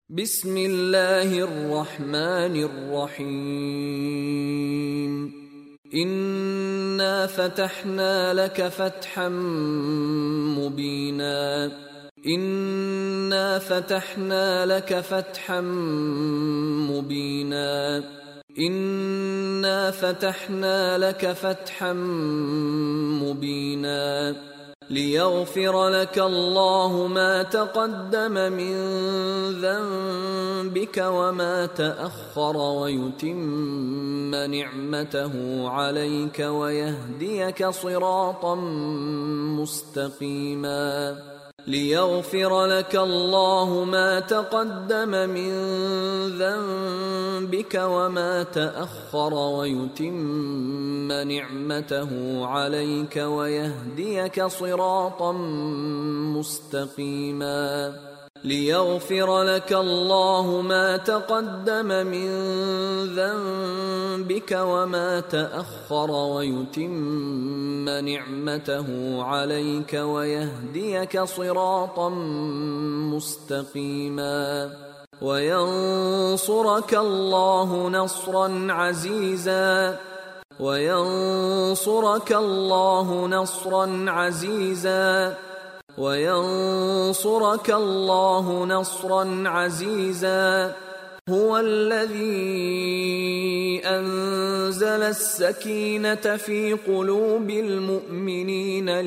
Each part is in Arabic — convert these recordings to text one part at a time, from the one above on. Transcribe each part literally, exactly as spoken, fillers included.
بسم الله الرحمن الرحيم. إنا فتحنا لك فتحا مبينا إنا فتحنا لك فتحا مبينا إنا فتحنا لك فتحا مبينا ليغفر لك الله ما تقدم من ذنبك وما تأخر ويتم نعمته عليك ويهديك صراطا مستقيما ليغفر لك الله ما تقدم من ذنبك وما تأخر ويتم نعمته عليك ويهديك صراطا مستقيما ليغفر لك الله ما تقدم من ذنبك وما تأخر ويتم نعمته عليك ويهديك صراطا مستقيما وينصرك الله نصرا عزيزا وينصرك الله نصرا عزيزا وينصرك الله نصرا عزيزا هو الذي أنزل السكينة في قلوب المؤمنين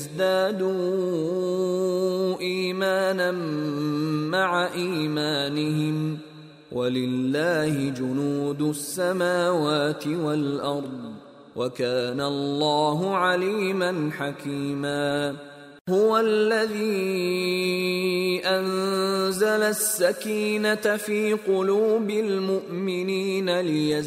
ليزدادوا إيمانا مع إيمانهم ولله جنود السماوات والأرض وكان الله عليما حكيما هو الذي أنزل السكينة في قلوب المؤمنين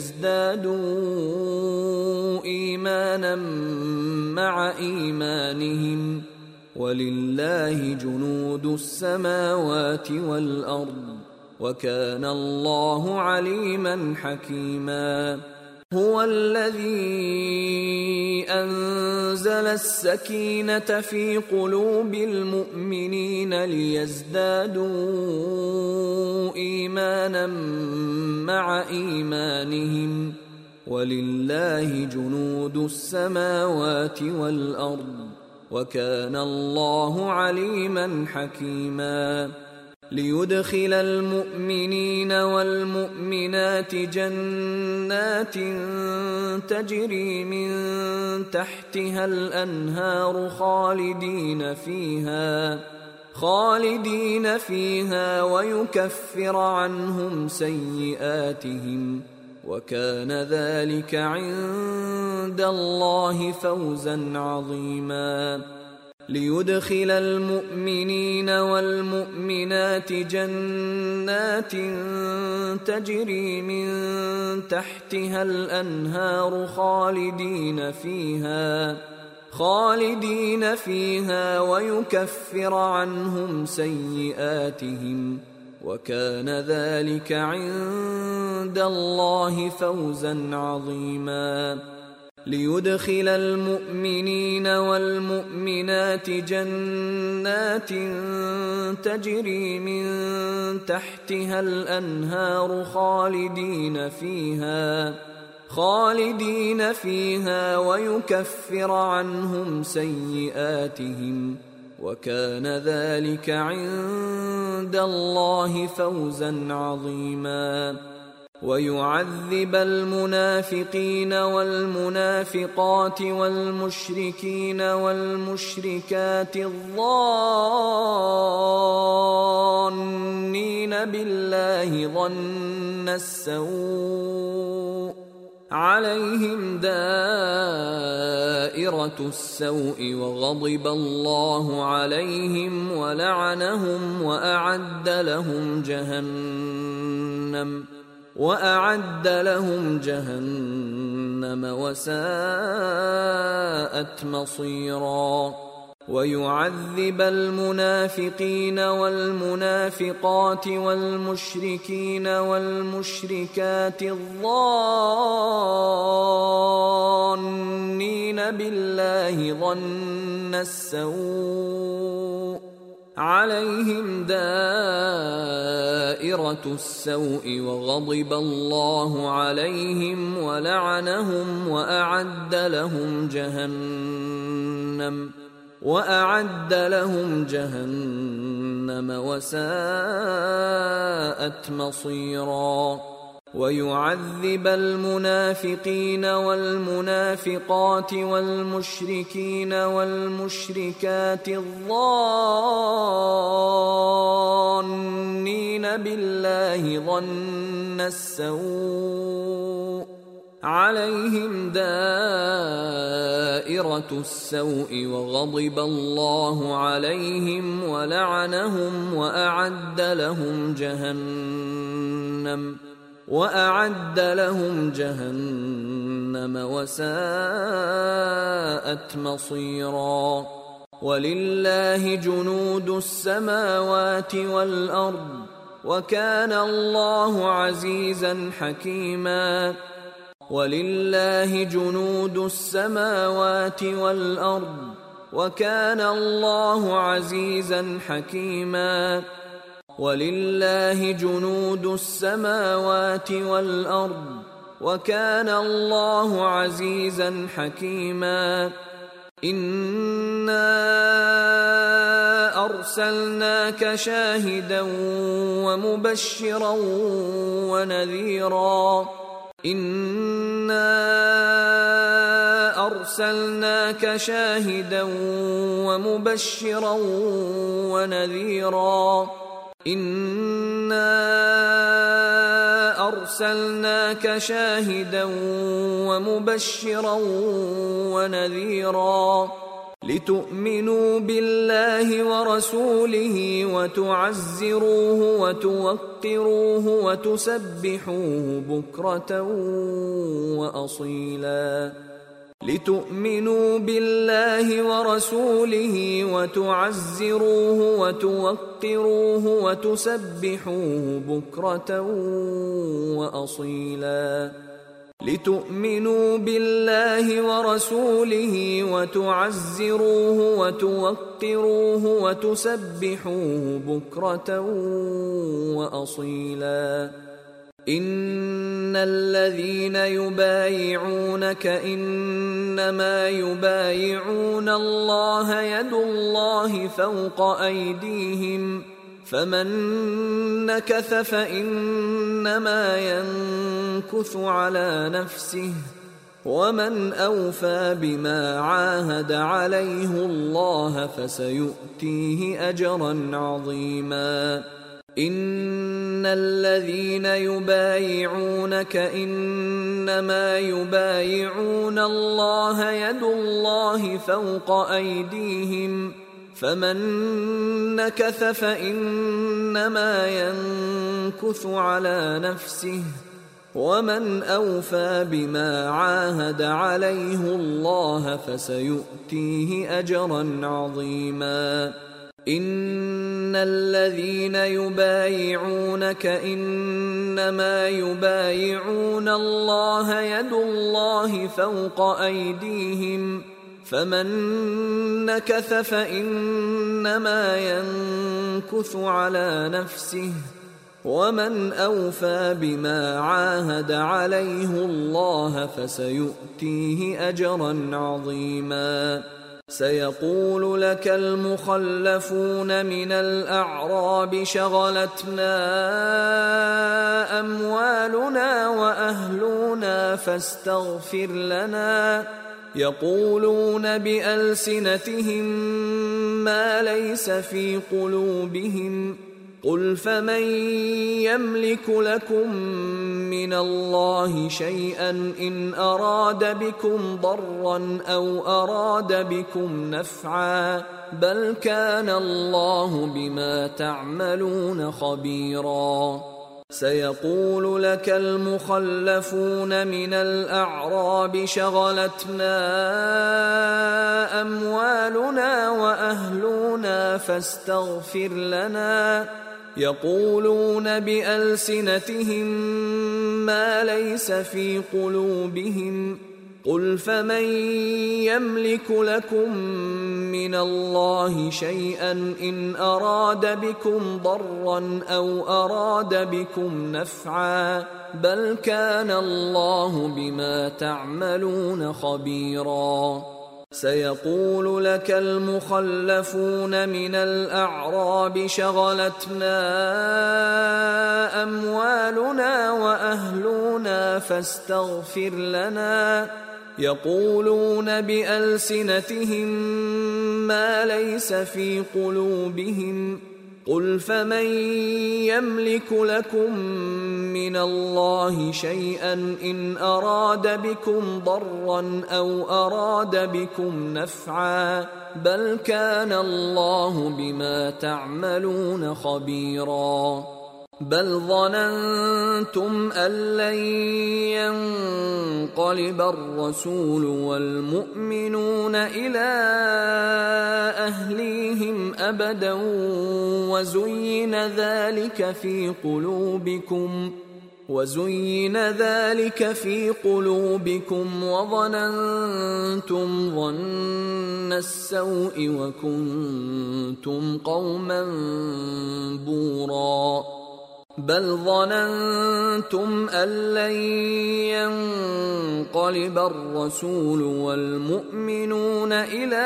ليزدادوا إيمانا مع إيمانهم ولله جنود السماوات والأرض وكان الله عليما حكيما هو الذي أنزل السكينة في قلوب المؤمنين ليزدادوا إيمانا مع إيمانهم ولله جنود السماوات والأرض وكان الله عليما حكيما ليدخل المؤمنين والمؤمنات جنات تجري من تحتها الأنهار خالدين فيها خالدين فيها ويكفر عنهم سيئاتهم وكان ذلك عند الله فوزا عظيما ليدخل المؤمنين والمؤمنات جنات تجري من تحتها الأنهار خالدين فيها خالدين فيها ويكفر عنهم سيئاتهم وكان ذلك عند الله فوزا عظيما ليدخل المؤمنين والمؤمنات جنات تجري من تحتها الأنهار خالدين فيها خالدين فيها ويكفر عنهم سيئاتهم وكان ذلك عند الله فوزا عظيما ويعذب المنافقين والمنافقات والمشركين والمشركات الظانين بالله ظن السوء عليهم دائرة السوء وغضب الله عليهم ولعنهم وأعد لهم جهنم وأعد لهم جهنم وساءت مصيرا ويعذب المنافقين والمنافقات والمشركين والمشركات الظانين بالله ظن السوء عليهم دائرة دائرة السوء وغضب الله عليهم ولعنهم وأعد لهم جهنم وأعد لهم جهنم وساءت مصيرا ويعذب المنافقين والمنافقات والمشركين والمشركات الظانين بالله ظن السوء عليهم دائرة السوء وغضب الله عليهم ولعنهم وأعد لهم جهنم وأعد لهم جهنم وساءت مصيرا ولله جنود السماوات والأرض وكان الله عزيزا حكيما ولله جنود السماوات والأرض وكان الله عزيزا حكيما ولله جنود السماوات والأرض وكان الله عزيزا حكيما إنا أرسلناك شاهدا ومبشرا ونذيرا إنا أرسلناك شاهدا ومبشرا ونذيرا إنا أرسلناك شاهدا ومبشرا ونذيرا لتؤمنوا بالله ورسوله وتعزروه وتوقروه وتسبحوه بكرة وأصيلا لتؤمنوا بالله ورسوله وتعزروه وتوقروه وتسبحوه بكرة وأصيلا لتؤمنوا بالله ورسوله وتعزروه وتوقروه وتسبحوه بكرة وأصيلا إن الذين يبايعونك إنما يبايعون الله يد الله فوق أيديهم فمن نكث فإنما ينكث على نفسه ومن أوفى بما عاهد عليه الله فسيؤتيه أجرا عظيما إن الذين يبايعونك إنما يبايعون الله يد الله فوق أيديهم فمن نكث فإنما ينكث على نفسه ومن أوفى بما عاهد عليه الله فسيؤتيه أجرا عظيما إن الذين يبايعونك إنما يبايعون الله يد الله فوق أيديهم فمن نكث فإنما ينكث على نفسه ومن أوفى بما عاهد عليه الله فسيؤتيه أجرا عظيما سيقول لك المخلفون من الأعراب شغلتنا أموالنا وأهلنا فاستغفر لنا يقولون بألسنتهم ما ليس في قلوبهم قل فمن يملك لكم من الله شيئا إن أراد بكم ضرا أو أراد بكم نفعا بل كان الله بما تعملون خبيرا سيقول لك المخلفون من الأعراب شغلتنا أموالنا وأهلنا فاستغفر لنا يقولون بألسنتهم ما ليس في قلوبهم قل فمن يملك لكم من الله شيئا إن أراد بكم ضرا أو أراد بكم نفعا بل كان الله بما تعملون خبيرا سيقول لك المخلفون من الأعراب شغلتنا أموالنا وأهلنا فاستغفر لنا يقولون بألسنتهم ما ليس في قلوبهم قل فمن يملك لكم من الله شيئا إن أراد بكم ضرا أو أراد بكم نفعا بل كان الله بما تعملون خبيرا بل ظننتم أن لن ينقلب الرسول والمؤمنون إلى أهليهم أبدا وزين ذلك في قلوبكم وزين ذلك في قلوبكم وظننتم ظن السوء وكنتم قوما بورا بل ظننتم أن لن ينقلب الرسول والمؤمنون إلى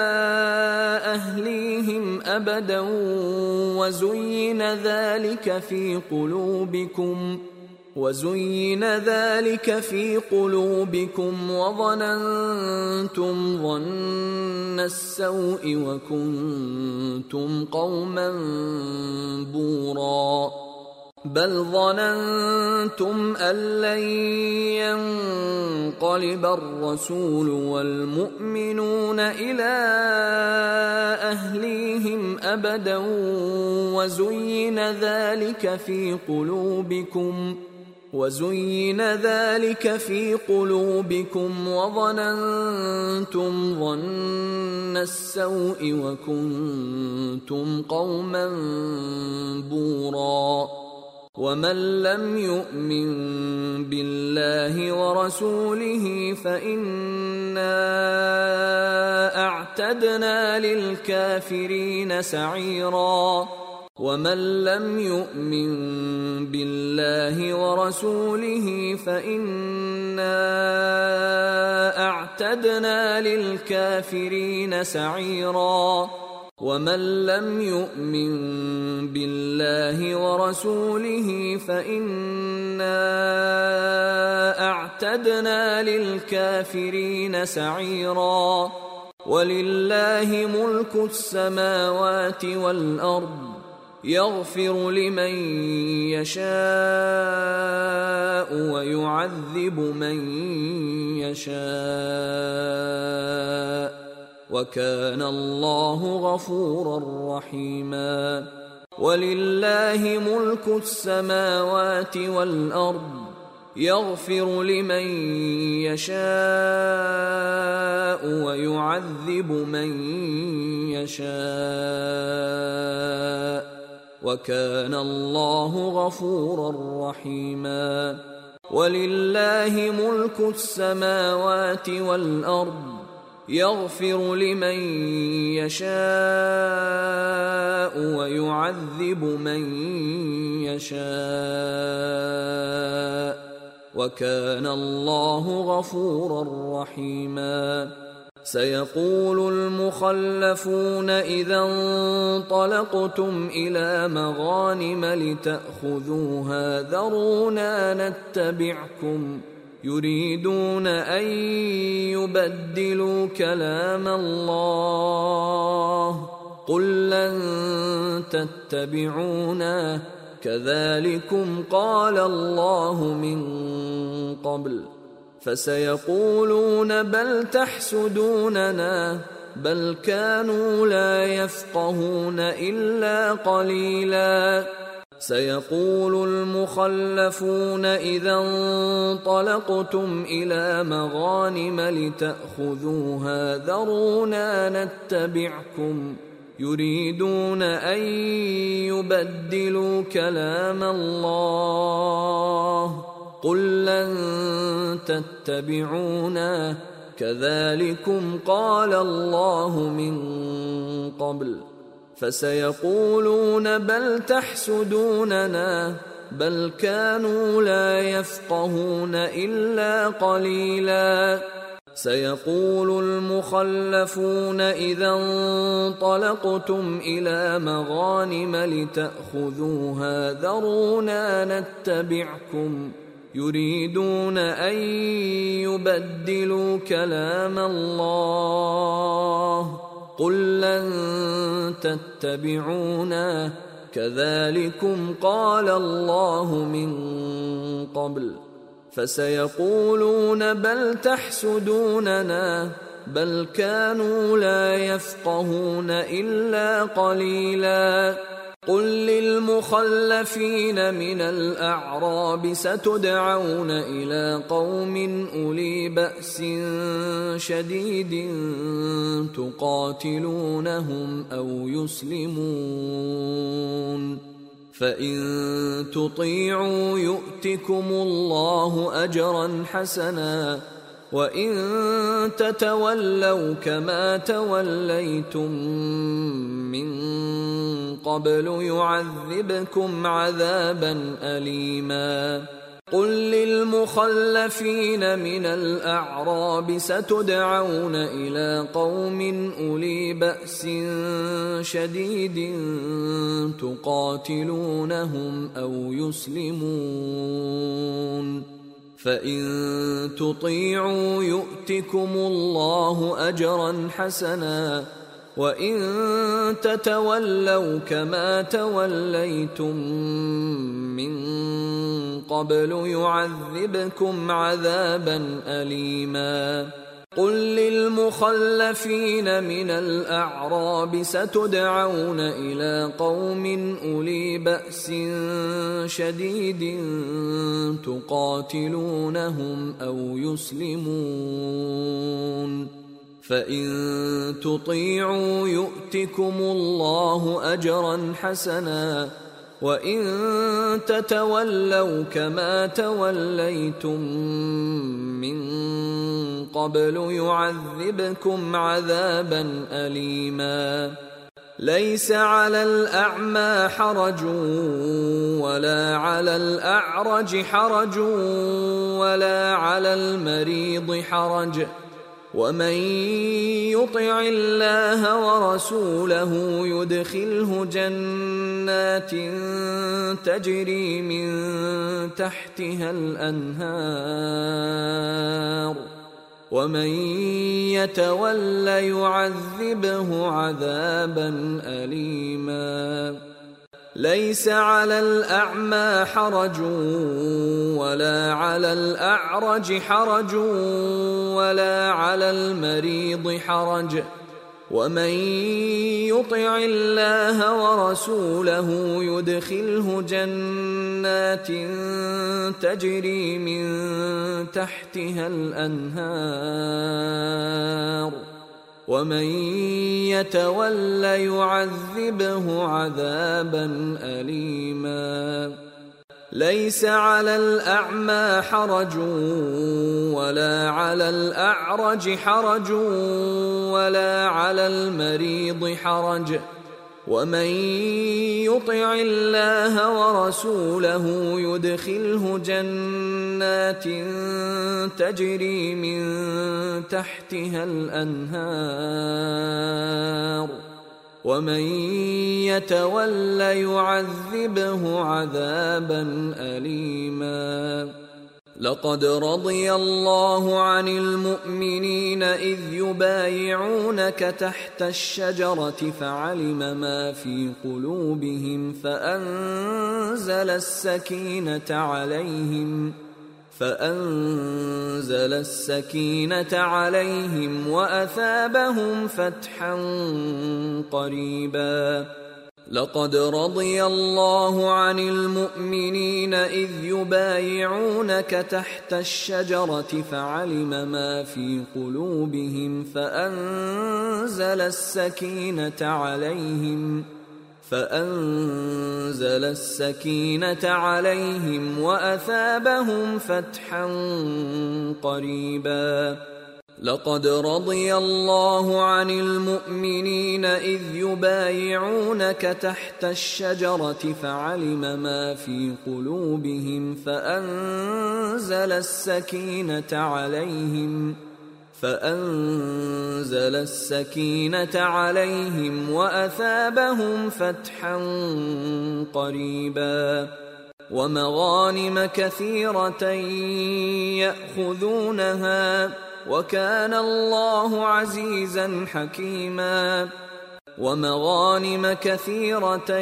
أهليهم أبدا وزين ذلك في قلوبكم وزين ذلك في قلوبكم وظننتم ظن السوء وكنتم قوما بورا بل ظننتم أن لن ينقلب الرسول والمؤمنون إلى أهليهم أبدا وزين ذلك في قلوبكم وزين ذلك في قلوبكم وظننتم ظن السوء وكنتم قوما بورا ومن لم يؤمن بالله ورسوله فإنا أعتدنا للكافرين سعيرا ومن لم يؤمن بالله ورسوله فإنا أعتدنا للكافرين سعيرا ومن لم يؤمن بالله ورسوله فإنا أعتدنا للكافرين سعيرا ولله ملك السماوات والأرض يغفر لمن يشاء ويعذب من يشاء وكان الله غفورا رحيما ولله ملك السماوات والأرض يغفر لمن يشاء ويعذب من يشاء وكان الله غفورا رحيما ولله ملك السماوات والأرض يغفر لمن يشاء ويعذب من يشاء وكان الله غفورا رحيما سيقول المخلفون إذا انطلقتم إلى مغانم لتأخذوها ذرونا نتبعكم يريدون أن يبدلوا كلام الله قل لن تتبعونا كذلكم قال الله من قبل فسيقولون بل تحسدوننا بل كانوا لا يفقهون إلا قليلا سيقول المخلفون إذا انطلقتم إلى مغانم لتأخذوها ذرونا نتبعكم يريدون أن يبدلوا كلام الله قل لن تتبعونا كذلكم قال الله من قبل فسيقولون بل تحسدوننا بل كانوا لا يفقهون إلا قليلا سيقول المخلفون إذا انطلقتم إلى مغانم لتأخذوها ذرونا نتبعكم يريدون أن يبدلوا كلام الله قل لن تتبعونا كذلكم قال الله من قبل فسيقولون بل تحسدوننا بل كانوا لا يفقهون إلا قليلا قل للمخلفين من الأعراب ستدعون إلى قوم أولي بأس شديد تقاتلونهم أو يسلمون فإن تطيعوا يؤتكم الله أجرا حسنا وإن تتولوا كما توليتم من قبل يعذبكم عذابا أليما قل للمخلفين من الأعراب ستدعون إلى قوم أولي بأس شديد تقاتلونهم أو يسلمون فإن تطيعوا يؤتكم الله أجرا حسنا وإن تتولوا كما توليتم من قبل يعذبكم عذابا أليما قل للمخلفين من الأعراب ستدعون إلى قوم أولي بأس شديد تقاتلونهم أو يسلمون فإن تطيعوا يؤتكم الله أجرا حسنا وإن تتولوا كما توليتم من قبل يعذبكم عذابا أليما ليس على الأعمى حرج ولا على الأعرج حرج ولا على المريض حرج ومن يطع الله ورسوله يدخله جنات تجري من تحتها الأنهار ومن يتول يعذبه عذابا أليما ليس على الأعمى حرج ولا على الأعرج حرج ولا على المريض حرج ومن يطع الله ورسوله يدخله جنات تجري من تحتها الأنهار ومن يتول يعذبه عذابا أليما ليس على الأعمى حرج ولا على الأعرج حرج ولا على المريض حرج ومن يطع الله ورسوله يدخله جنات تجري من تحتها الأنهار ومن يتول يعذبه عذابا أليما لقد رضي الله عن المؤمنين إذ يبايعونك تحت الشجرة فعلم ما في قلوبهم فأنزل السكينة عليهم فأنزل السكينة عليهم وأثابهم فتحا قريبا لقد رضي الله عن المؤمنين إذ يبايعونك تحت الشجرة فعلم ما في قلوبهم فأنزل السكينة عليهم فأنزل السكينة عليهم وأثابهم فتحا قريبا. لقد رضي الله عن المؤمنين إذ يبايعونك تحت الشجرة فعلم ما في قلوبهم فأنزل السكينة عليهم فأنزل السكينة عليهم وأثابهم فتحا قريبا ومغانم كثيرة يأخذونها وكان الله عزيزا حكيما ومغانم كثيرة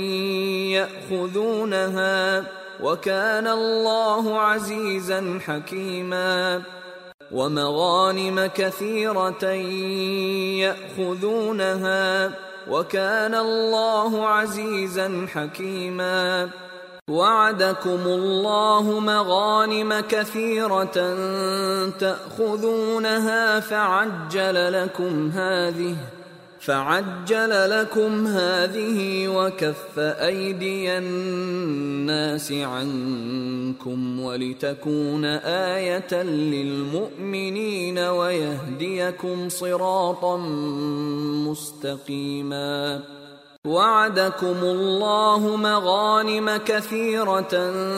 يأخذونها وكان الله عزيزا حكيما ومغانم كثيرة يأخذونها وكان الله عزيزا حكيما. وعدكم الله مغانم كثيرة تأخذونها فعجل لكم هذه فعجل لكم هذه وكف أيدي الناس عنكم ولتكون آية للمؤمنين ويهديكم صراطا مستقيما. وعدكم الله مغانم كثيرة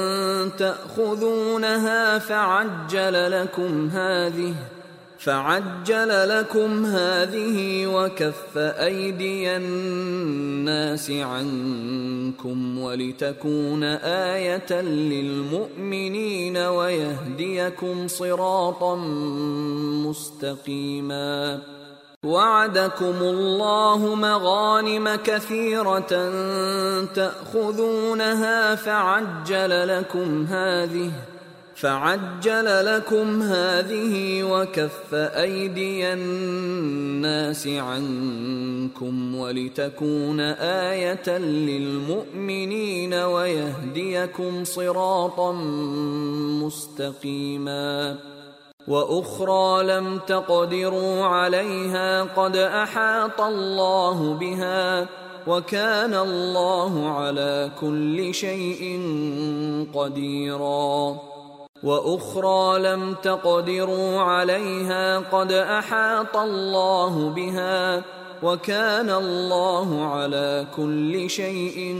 تأخذونها فعجل لكم هذه فعجل لكم هذه وكف أيدي الناس عنكم ولتكون آية للمؤمنين ويهديكم صراطا مستقيما. وعدكم الله مغانم كثيرة تأخذونها فعجل لكم هذه فعجل لكم هذه وكف أيدي الناس عنكم ولتكون آية للمؤمنين ويهديكم صراطا مستقيما. وأخرى لم تقدروا عليها قد أحاط الله بها وكان الله على كل شيء قديرا. وأخرى لم تقدروا عليها قد أحاط الله بها وكان الله على كل شيء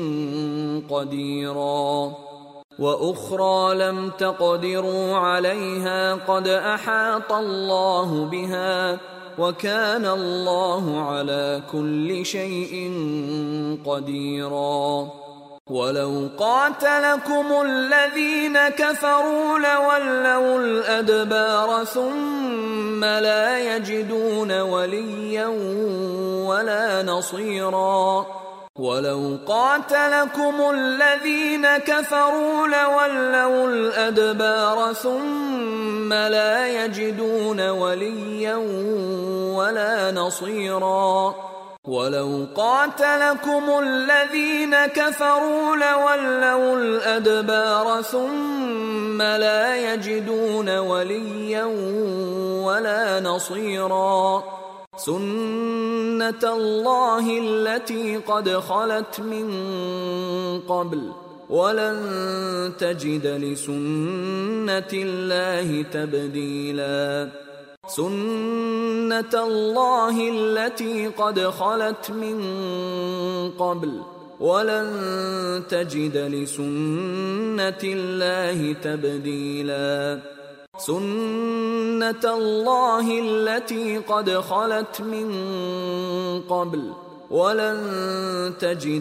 قديرا. وأخرى لم تقدروا عليها قد أحاط الله بها وكان الله على كل شيء قديرا. ولو قاتلكم الذين كفروا لولوا الأدبار ثم لا يجدون وليا ولا نصيرا. ولو قاتلكم الذين كفروا لولوا الأدبار ثم لا يجدون وليا ولا نصيرا. ولو قاتلكم الذين كفروا لولوا الأدبار ثم لا يجدون وليا ولا نصيرا. سنة الله التي قد خلت من قبل ولن تجد لسنة الله تبديلا. سنة الله التي قد خلت من قبل ولن تجد لسنة الله تبديلا. سنة الله التي قد خلت من قبل ولن تجد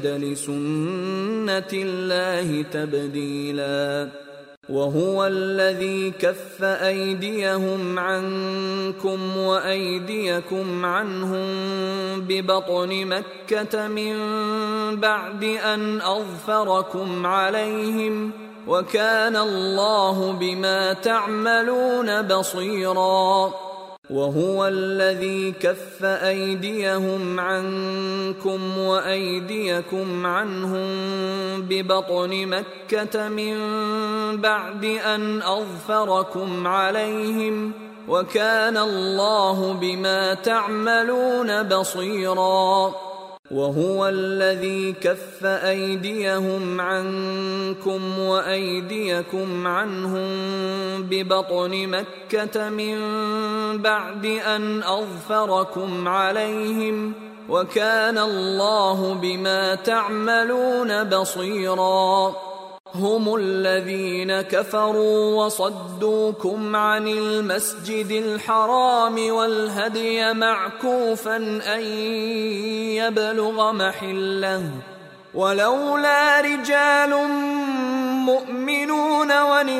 لسنة الله تبديلا. وهو الذي كف أيديهم عنكم وأيديكم عنهم ببطن مكة من بعد أن أظفركم عليهم وكان الله بما تعملون بصيرا. وهو الذي كف أيديهم عنكم وأيديكم عنهم ببطن مكة من بعد أن أظفركم عليهم وكان الله بما تعملون بصيرا. وهو الذي كف أيديهم عنكم وأيديكم عنهم ببطن مكة من بعد أن أظفركم عليهم وكان الله بما تعملون بصيرا. هم الذين كفروا وصدوكم عن المسجد الحرام والهدي معكوفا أن يبلغ محله ولولا رجال مؤمنون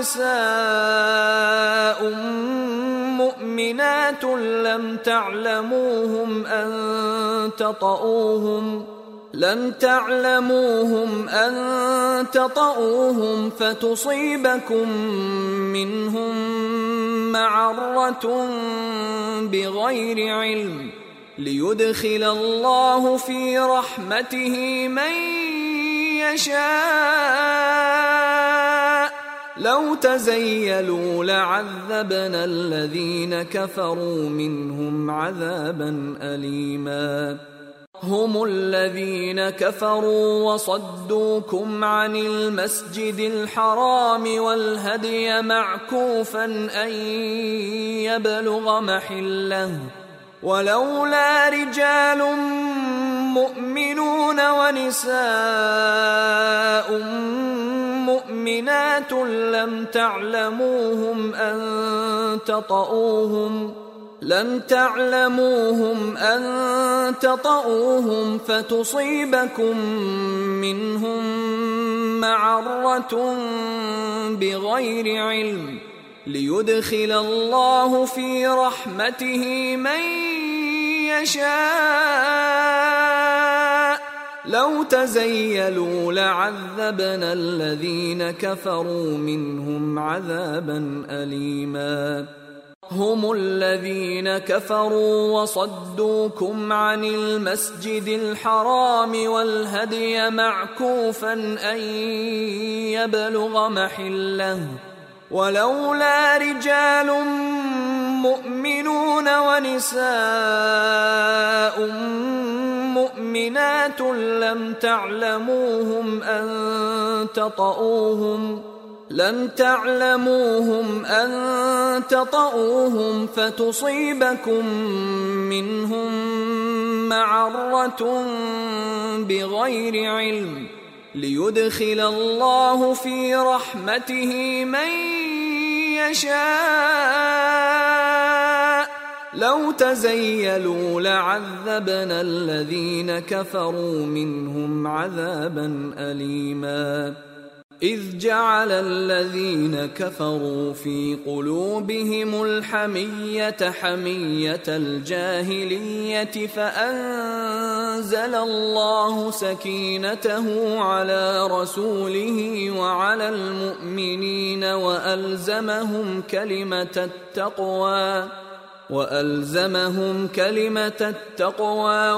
ونساء مؤمنات لم تعلموهم أن تطؤوهم لم تعلموهم أن تطؤوهم فتصيبكم منهم معرة بغير علم ليدخل الله في رحمته من يشاء. لو تزيلوا لعذبنا الذين كفروا منهم عذابا أليما. هم الذين كفروا وصدوكم عن المسجد الحرام والهدي معكوفا أن يبلغ محله ولولا رجال مؤمنون ونساء مؤمنات لم تعلموهم أن تطؤوهم لم تعلموهم أن تطؤوهم فتصيبكم منهم معرة بغير علم ليدخل الله في رحمته من يشاء. لو تزيلوا لعذبنا الذين كفروا منهم عذابا أليما. هم الذين كفروا وصدوكم عن المسجد الحرام والهدي معكوفا أن يبلغ محله ولولا رجال مؤمنون ونساء مؤمنات لم تعلموهم أن تطؤوهم لم تعلموهم أن تطؤوهم فتصيبكم منهم معرة بغير علم ليدخل الله في رحمته من يشاء. لو تزيلوا لعذبنا الذين كفروا منهم عذابا أليما. إذ جعل الذين كفروا في قلوبهم الحمية حمية الجاهلية فأنزل الله سكينته على رسوله وعلى المؤمنين وألزمهم كلمة التقوى وألزمهم كلمة التقوى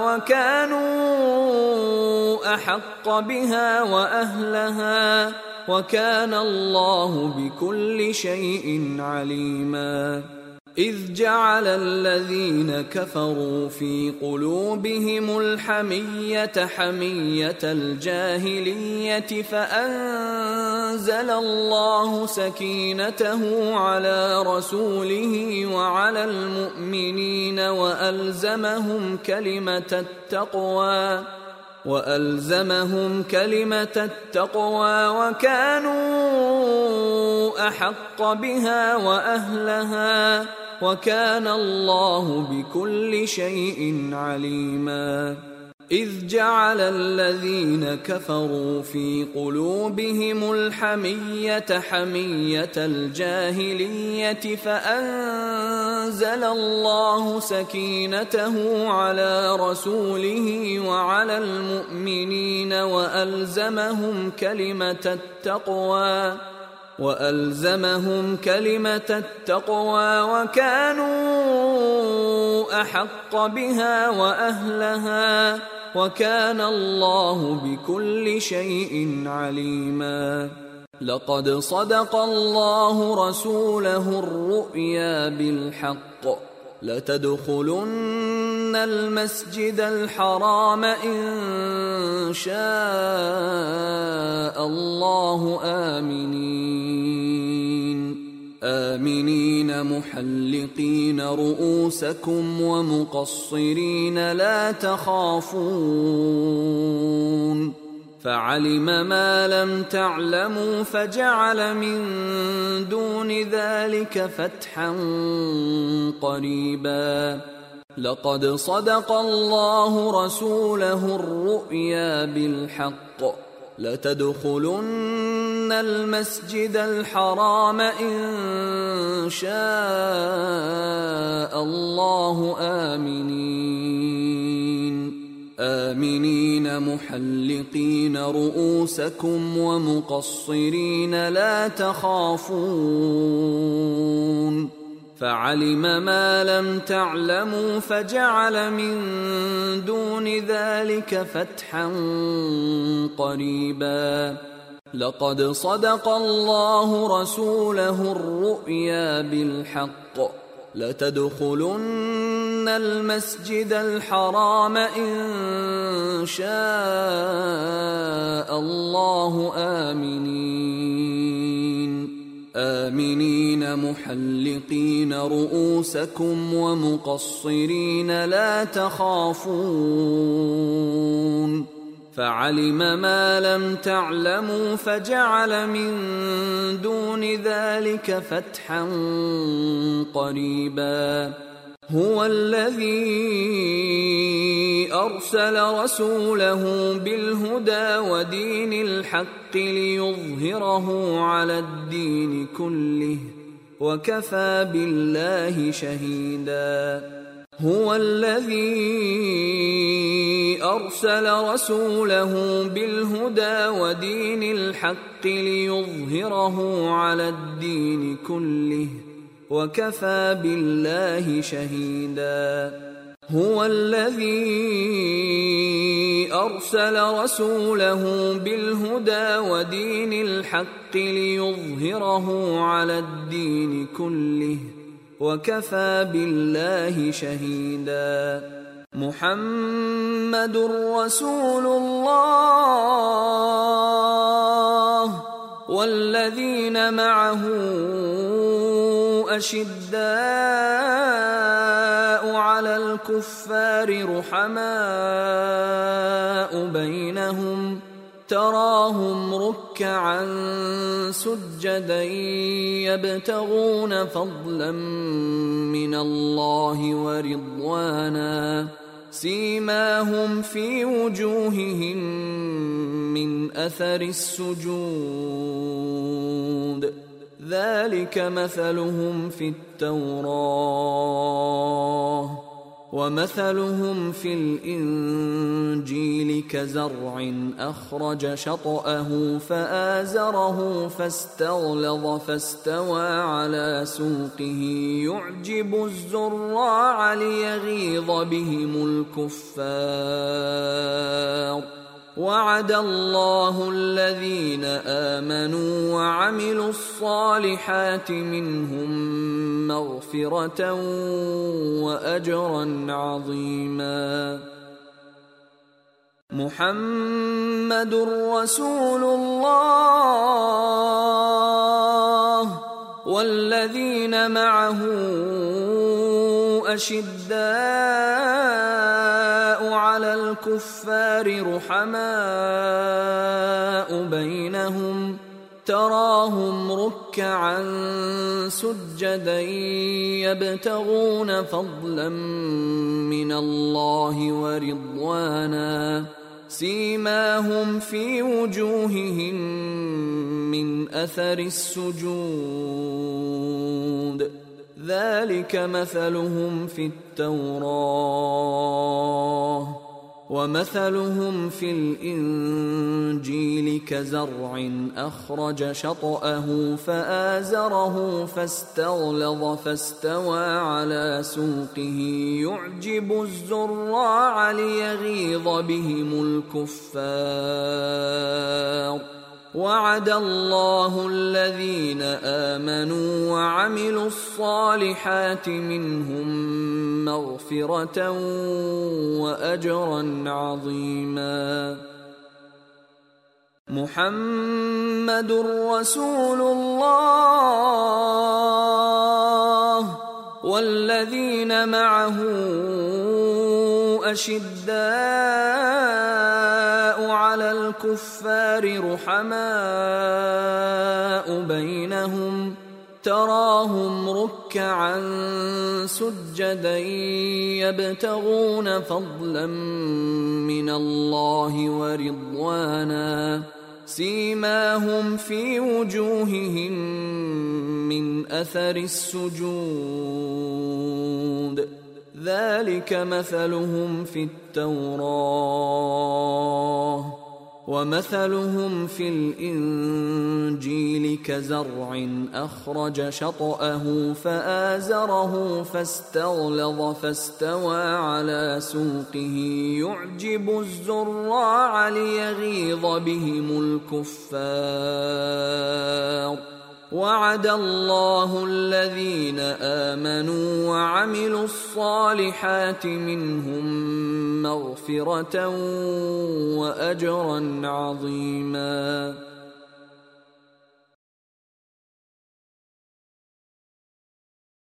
وكانوا أحق بها وأهلها وكان الله بكل شيء عليما. إذ جعل الذين كفروا في قلوبهم الحمية حمية الجاهلية فأنزل الله سكينته على رسوله وعلى المؤمنين وألزمهم كلمة التقوى وألزمهم كلمة التقوى وكانوا أحق بها وأهلها وكان الله بكل شيء عليما. إذ جعل الذين كفروا في قلوبهم الحمية حمية الجاهلية فأنزل الله سكينته على رسوله وعلى المؤمنين وألزمهم كلمة التقوى وألزمهم كلمة التقوى وكانوا أحق بها وأهلها وكان الله بكل شيء عليما. لقد صدق الله رسوله الرؤيا بالحق لتدخلن المسجد الحرام إن شاء الله آمنين آمنين محلقين رؤوسكم ومقصرين لا تخافون فعلم ما لم تعلموا فجعل من دون ذلك فتحا قريبا لقد صدق الله رسوله الرؤيا بالحق لتدخلن المسجد الحرام إن شاء الله آمنين آمنين محلقين رؤوسكم ومقصرين لا تخافون فعلم ما لم تعلموا فجعل من دون ذلك فتحا قريبا لقد صدق الله رسوله الرؤيا بالحق لتدخلن المسجد الحرام إن شاء الله آمنين آمنين محلقين رؤوسكم ومقصرين لا تخافون فعلم ما لم تعلموا فجعل من دون ذلك فتحا قريبا هو الذي أرسل رسوله بالهدى ودين الحق ليظهره على الدين كله وكفى بالله شهيدا هو الذي أرسل رسوله بالهدى ودين الحق ليظهره على الدين كله وكفى بالله شهيدا هو الذي أرسل رسوله بالهدى ودين الحق ليظهره على الدين كله وكفى بالله شهيدا محمد رسول الله والذين معه أشداء على الكفار رحماء بينهم تراهم ركعا سجدا يبتغون فضلا من الله ورضوانا سيماهم في وجوههم من أثر السجود ذلك مثلهم في التوراة ومثلهم في الإنجيل كزرع أخرج شطأه فآزره فاستغلظ فاستوى على سوقه يعجب الزراع ليغيظ بهم الكفار وعد الله الذين آمنوا وعملوا الصالحات منهم مغفرة وأجرا عظيما محمد رسول الله والذين معه أشداء على الكفار رحماء بينهم تراهم ركعا سجدا يبتغون فضلا من الله ورضوانا سيماهم في وجوههم من أثر السجود ذلك مثلهم في التوراة ومثلهم في الإنجيل كزرع أخرج شطأه فآزره فاستغلظ فاستوى على سوقه يعجب الزراع ليغيظ بهم الكفار وعد الله الذين آمنوا وعملوا الصالحات منهم مغفرة وأجرا عظيما. محمد رسول الله والذين معه أشداء على الكفار رحماء بينهم تراهم ركعا سجدا يبتغون فضلا من الله ورضوانا سيماهم في وجوههم من أثر السجود ذلك مثلهم في التوراة ومثلهم في الإنجيل كزرع أخرج شطأه فآزره فاستغلظ فاستوى على سوقه يعجب الزراع ليغيظ بهم الكفار. وعد الله الذين آمنوا وعملوا الصالحات منهم مغفرة وأجرا عظيما.